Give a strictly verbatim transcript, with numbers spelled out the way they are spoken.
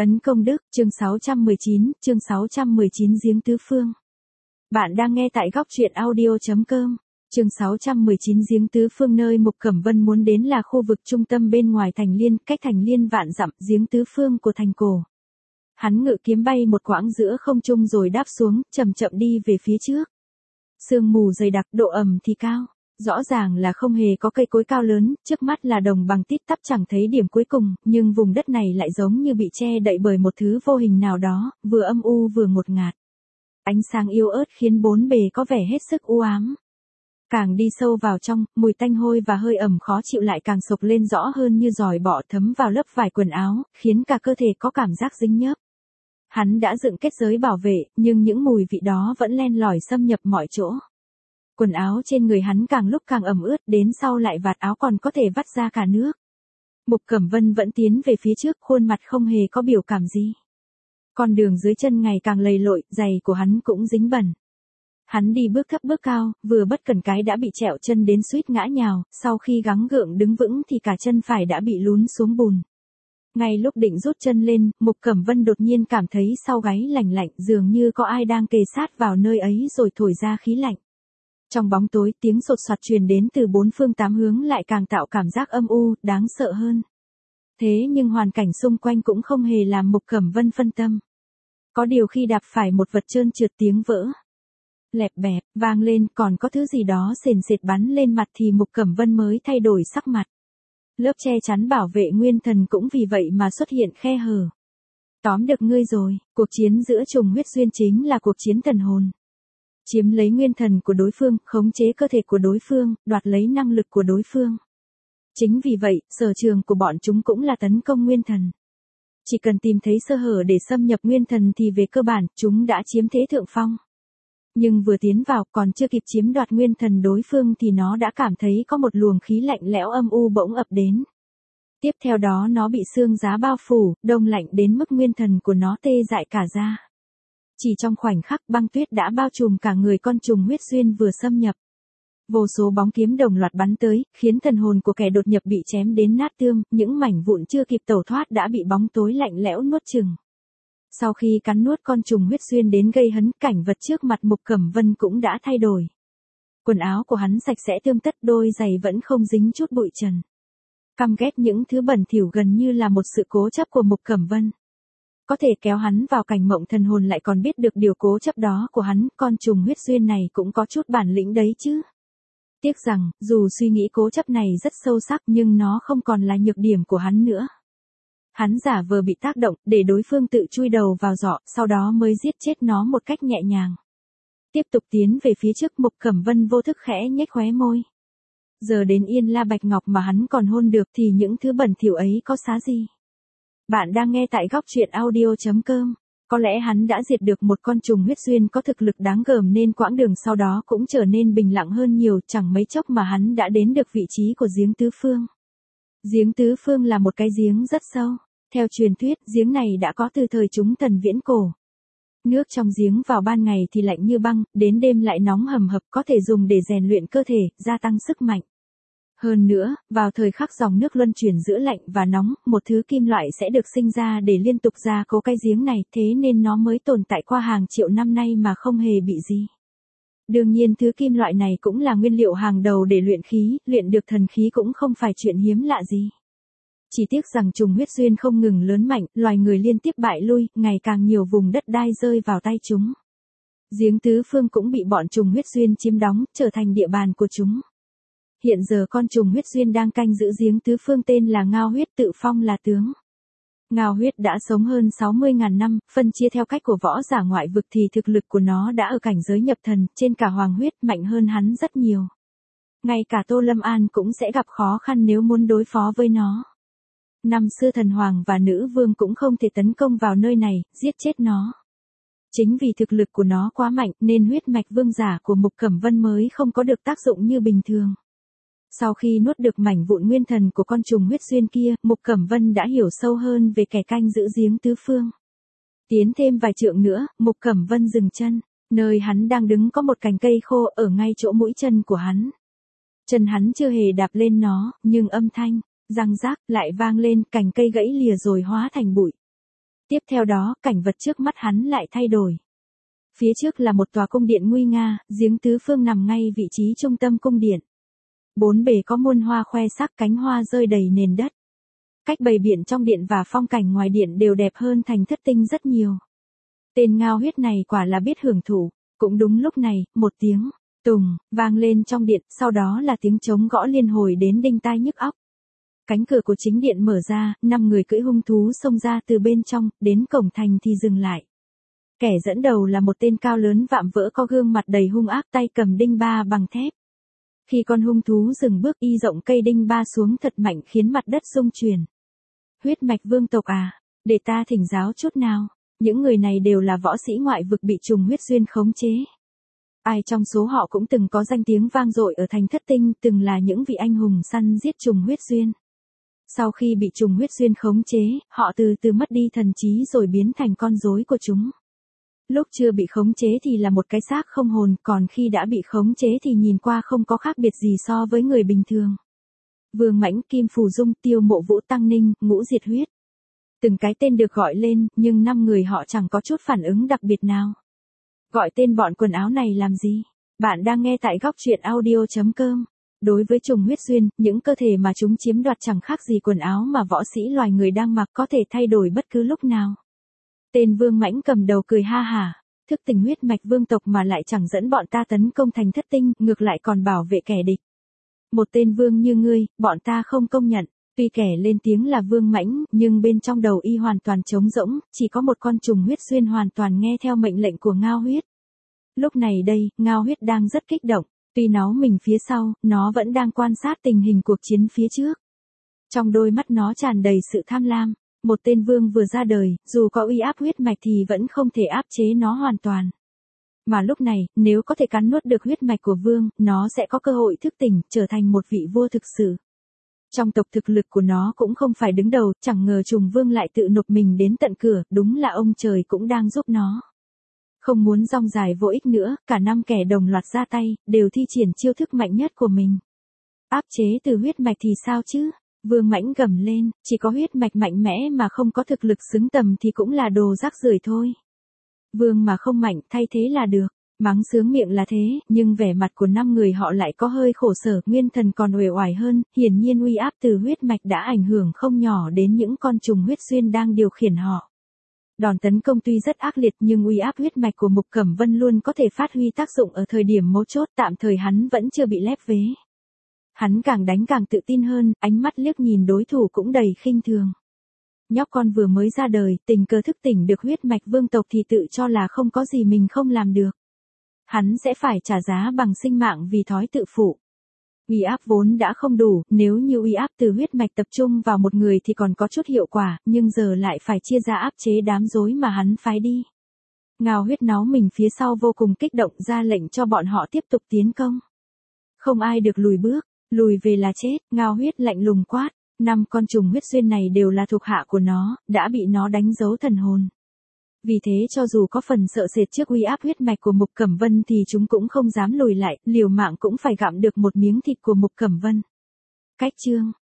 Ấn công đức, chương sáu trăm mười chín, chương sáu trăm mười chín giếng tứ phương. Bạn đang nghe tại góc truyện audio chấm com. Chương sáu trăm mười chín giếng tứ phương. Nơi Mục Cẩm Vân muốn đến là khu vực trung tâm bên ngoài thành Liên, cách thành Liên vạn dặm, giếng tứ phương của thành cổ. Hắn ngự kiếm bay một quãng giữa không trung rồi đáp xuống, chậm chậm đi về phía trước. Sương mù dày đặc, độ ẩm thì cao. Rõ ràng là không hề có cây cối cao lớn, trước mắt là đồng bằng tít tắp chẳng thấy điểm cuối cùng, nhưng vùng đất này lại giống như bị che đậy bởi một thứ vô hình nào đó, vừa âm u vừa ngột ngạt. Ánh sáng yếu ớt khiến bốn bề có vẻ hết sức u ám. Càng đi sâu vào trong, mùi tanh hôi và hơi ẩm khó chịu lại càng sộc lên rõ hơn như giòi bọ thấm vào lớp vải quần áo, khiến cả cơ thể có cảm giác dính nhớp. Hắn đã dựng kết giới bảo vệ, nhưng những mùi vị đó vẫn len lỏi xâm nhập mọi chỗ. Quần áo trên người hắn càng lúc càng ẩm ướt, đến sau lại vạt áo còn có thể vắt ra cả nước. Mục Cẩm Vân vẫn tiến về phía trước, khuôn mặt không hề có biểu cảm gì. Con đường dưới chân ngày càng lầy lội, giày của hắn cũng dính bẩn. Hắn đi bước thấp bước cao, vừa bất cẩn cái đã bị trẹo chân đến suýt ngã nhào, sau khi gắng gượng đứng vững thì cả chân phải đã bị lún xuống bùn. Ngay lúc định rút chân lên, Mục Cẩm Vân đột nhiên cảm thấy sau gáy lạnh lạnh, dường như có ai đang kề sát vào nơi ấy rồi thổi ra khí lạnh. Trong bóng tối, tiếng sột soạt truyền đến từ bốn phương tám hướng lại càng tạo cảm giác âm u, đáng sợ hơn. Thế nhưng hoàn cảnh xung quanh cũng không hề làm Mục Cẩm Vân phân tâm. Có điều khi đạp phải một vật trơn trượt tiếng vỡ lẹp bẹp, vang lên, còn có thứ gì đó sền sệt bắn lên mặt thì Mục Cẩm Vân mới thay đổi sắc mặt. Lớp che chắn bảo vệ nguyên thần cũng vì vậy mà xuất hiện khe hở. Tóm được ngươi rồi, cuộc chiến giữa trùng huyết duyên chính là cuộc chiến thần hồn. Chiếm lấy nguyên thần của đối phương, khống chế cơ thể của đối phương, đoạt lấy năng lực của đối phương. Chính vì vậy, sở trường của bọn chúng cũng là tấn công nguyên thần. Chỉ cần tìm thấy sơ hở để xâm nhập nguyên thần thì về cơ bản, chúng đã chiếm thế thượng phong. Nhưng vừa tiến vào, còn chưa kịp chiếm đoạt nguyên thần đối phương thì nó đã cảm thấy có một luồng khí lạnh lẽo âm u bỗng ập đến. Tiếp theo đó nó bị xương giá bao phủ, đông lạnh đến mức nguyên thần của nó tê dại cả da. Chỉ trong khoảnh khắc, băng tuyết đã bao trùm cả người con trùng huyết duyên vừa xâm nhập. Vô số bóng kiếm đồng loạt bắn tới, khiến thần hồn của kẻ đột nhập bị chém đến nát tươm, những mảnh vụn chưa kịp tẩu thoát đã bị bóng tối lạnh lẽo nuốt chửng. Sau khi cắn nuốt con trùng huyết duyên đến gây hấn, cảnh vật trước mặt Mục Cẩm Vân cũng đã thay đổi. Quần áo của hắn sạch sẽ tươm tất, đôi giày vẫn không dính chút bụi trần. Căm ghét những thứ bẩn thỉu gần như là một sự cố chấp của Mục Cẩm Vân. Có thể kéo hắn vào cảnh mộng thần hồn lại còn biết được điều cố chấp đó của hắn, con trùng huyết duyên này cũng có chút bản lĩnh đấy chứ. Tiếc rằng, dù suy nghĩ cố chấp này rất sâu sắc nhưng nó không còn là nhược điểm của hắn nữa. Hắn giả vờ bị tác động, để đối phương tự chui đầu vào giỏ, sau đó mới giết chết nó một cách nhẹ nhàng. Tiếp tục tiến về phía trước, Mục Cẩm Vân vô thức khẽ nhếch khóe môi. Giờ đến Yên La Bạch Ngọc mà hắn còn hôn được thì những thứ bẩn thỉu ấy có xá gì. Bạn đang nghe tại góc truyện audio chấm com. Có lẽ hắn đã diệt được một con trùng huyết duyên có thực lực đáng gờm nên quãng đường sau đó cũng trở nên bình lặng hơn nhiều, chẳng mấy chốc mà hắn đã đến được vị trí của giếng tứ phương. Giếng tứ phương là một cái giếng rất sâu. Theo truyền thuyết, giếng này đã có từ thời chúng thần viễn cổ. Nước trong giếng vào ban ngày thì lạnh như băng, đến đêm lại nóng hầm hập, có thể dùng để rèn luyện cơ thể, gia tăng sức mạnh. Hơn nữa, vào thời khắc dòng nước luân chuyển giữa lạnh và nóng, một thứ kim loại sẽ được sinh ra để liên tục gia cố cái giếng này, thế nên nó mới tồn tại qua hàng triệu năm nay mà không hề bị gì. Đương nhiên thứ kim loại này cũng là nguyên liệu hàng đầu để luyện khí, luyện được thần khí cũng không phải chuyện hiếm lạ gì. Chỉ tiếc rằng trùng huyết duyên không ngừng lớn mạnh, loài người liên tiếp bại lui, ngày càng nhiều vùng đất đai rơi vào tay chúng. Giếng tứ phương cũng bị bọn trùng huyết duyên chiếm đóng, trở thành địa bàn của chúng. Hiện giờ con trùng huyết duyên đang canh giữ giếng tứ phương tên là Ngao Huyết, tự phong là tướng. Ngao Huyết đã sống hơn sáu mươi nghìn năm, phân chia theo cách của võ giả ngoại vực thì thực lực của nó đã ở cảnh giới nhập thần, trên cả Hoàng Huyết, mạnh hơn hắn rất nhiều. Ngay cả Tô Lâm An cũng sẽ gặp khó khăn nếu muốn đối phó với nó. Năm xưa thần hoàng và nữ vương cũng không thể tấn công vào nơi này, giết chết nó. Chính vì thực lực của nó quá mạnh nên huyết mạch vương giả của Mục Cẩm Vân mới không có được tác dụng như bình thường. Sau khi nuốt được mảnh vụn nguyên thần của con trùng huyết duyên kia, Mục Cẩm Vân đã hiểu sâu hơn về kẻ canh giữ giếng tứ phương. Tiến thêm vài trượng nữa, Mục Cẩm Vân dừng chân, nơi hắn đang đứng có một cành cây khô ở ngay chỗ mũi chân của hắn. Chân hắn chưa hề đạp lên nó, nhưng âm thanh răng rác lại vang lên, cành cây gãy lìa rồi hóa thành bụi. Tiếp theo đó, cảnh vật trước mắt hắn lại thay đổi. Phía trước là một tòa cung điện nguy nga, giếng tứ phương nằm ngay vị trí trung tâm cung điện. Bốn bề có muôn hoa khoe sắc, cánh hoa rơi đầy nền đất. Cách bày biện trong điện và phong cảnh ngoài điện đều đẹp hơn Thành Thất Tinh rất nhiều. Tên Ngao Huyết này quả là biết hưởng thụ. Cũng đúng lúc này, một tiếng tùng vang lên trong điện, sau đó là tiếng trống gõ liên hồi đến đinh tai nhức óc. Cánh cửa của chính điện mở ra, năm người cưỡi hung thú xông ra từ bên trong, đến cổng thành thì dừng lại. Kẻ dẫn đầu là một tên cao lớn vạm vỡ có gương mặt đầy hung ác, tay cầm đinh ba bằng thép. Khi con hung thú dừng bước, y rộng cây đinh ba xuống thật mạnh khiến mặt đất rung chuyển. Huyết mạch vương tộc à, để ta thỉnh giáo chút nào. Những người này đều là võ sĩ ngoại vực bị trùng huyết duyên khống chế. Ai trong số họ cũng từng có danh tiếng vang dội ở Thành Thất Tinh, từng là những vị anh hùng săn giết trùng huyết duyên. Sau khi bị trùng huyết duyên khống chế, họ từ từ mất đi thần trí rồi biến thành con rối của chúng. Lúc chưa bị khống chế thì là một cái xác không hồn, còn khi đã bị khống chế thì nhìn qua không có khác biệt gì so với người bình thường. Vương Mãnh, Kim Phù Dung, Tiêu Mộ Vũ, Tăng Ninh, Ngũ Diệt Huyết. Từng cái tên được gọi lên, nhưng năm người họ chẳng có chút phản ứng đặc biệt nào. Gọi tên bọn quần áo này làm gì? Bạn đang nghe tại góc truyện audio chấm com. Đối với trùng huyết duyên, những cơ thể mà chúng chiếm đoạt chẳng khác gì quần áo mà võ sĩ loài người đang mặc, có thể thay đổi bất cứ lúc nào. Tên Vương Mãnh cầm đầu cười ha hả, thức tỉnh huyết mạch vương tộc mà lại chẳng dẫn bọn ta tấn công Thành Thất Tinh, ngược lại còn bảo vệ kẻ địch. Một tên vương như ngươi, bọn ta không công nhận. Tuy kẻ lên tiếng là Vương Mãnh, nhưng bên trong đầu y hoàn toàn trống rỗng, chỉ có một con trùng huyết duyên hoàn toàn nghe theo mệnh lệnh của Ngao Huyết. Lúc này đây, Ngao Huyết đang rất kích động, tuy nó mình phía sau, nó vẫn đang quan sát tình hình cuộc chiến phía trước. Trong đôi mắt nó tràn đầy sự tham lam, một tên vương vừa ra đời, dù có uy áp huyết mạch thì vẫn không thể áp chế nó hoàn toàn. Mà lúc này, nếu có thể cắn nuốt được huyết mạch của vương, nó sẽ có cơ hội thức tỉnh, trở thành một vị vua thực sự. Trong tộc thực lực của nó cũng không phải đứng đầu, chẳng ngờ trùng vương lại tự nộp mình đến tận cửa, đúng là ông trời cũng đang giúp nó. Không muốn rong dài vô ích nữa, cả năm kẻ đồng loạt ra tay, đều thi triển chiêu thức mạnh nhất của mình. Áp chế từ huyết mạch thì sao chứ? Vương Mãnh gầm lên, chỉ có huyết mạch mạnh mẽ mà không có thực lực xứng tầm thì cũng là đồ rác rưởi thôi. Vương mà không mạnh, thay thế là được. Mắng sướng miệng là thế, nhưng vẻ mặt của năm người họ lại có hơi khổ sở, nguyên thần còn uể oải hơn, hiển nhiên uy áp từ huyết mạch đã ảnh hưởng không nhỏ đến những con trùng huyết duyên đang điều khiển họ. Đòn tấn công tuy rất ác liệt nhưng uy áp huyết mạch của Mục Cẩm Vân luôn có thể phát huy tác dụng ở thời điểm mấu chốt, tạm thời hắn vẫn chưa bị lép vế. Hắn càng đánh càng tự tin hơn, ánh mắt liếc nhìn đối thủ cũng đầy khinh thường. Nhóc con vừa mới ra đời, tình cờ thức tỉnh được huyết mạch vương tộc thì tự cho là không có gì mình không làm được. Hắn sẽ phải trả giá bằng sinh mạng vì thói tự phụ. Uy áp vốn đã không đủ, nếu như uy áp từ huyết mạch tập trung vào một người thì còn có chút hiệu quả, nhưng giờ lại phải chia ra áp chế đám rối mà hắn phái đi. Ngao Huyết náu mình phía sau vô cùng kích động, ra lệnh cho bọn họ tiếp tục tiến công. Không ai được lùi bước, lùi về là chết, Ngao Huyết lạnh lùng quát. Năm con trùng huyết duyên này đều là thuộc hạ của nó, đã bị nó đánh dấu thần hồn. Vì thế cho dù có phần sợ sệt trước uy áp huyết mạch của Mục Cẩm Vân thì chúng cũng không dám lùi lại, liều mạng cũng phải gặm được một miếng thịt của Mục Cẩm Vân. Cách chương,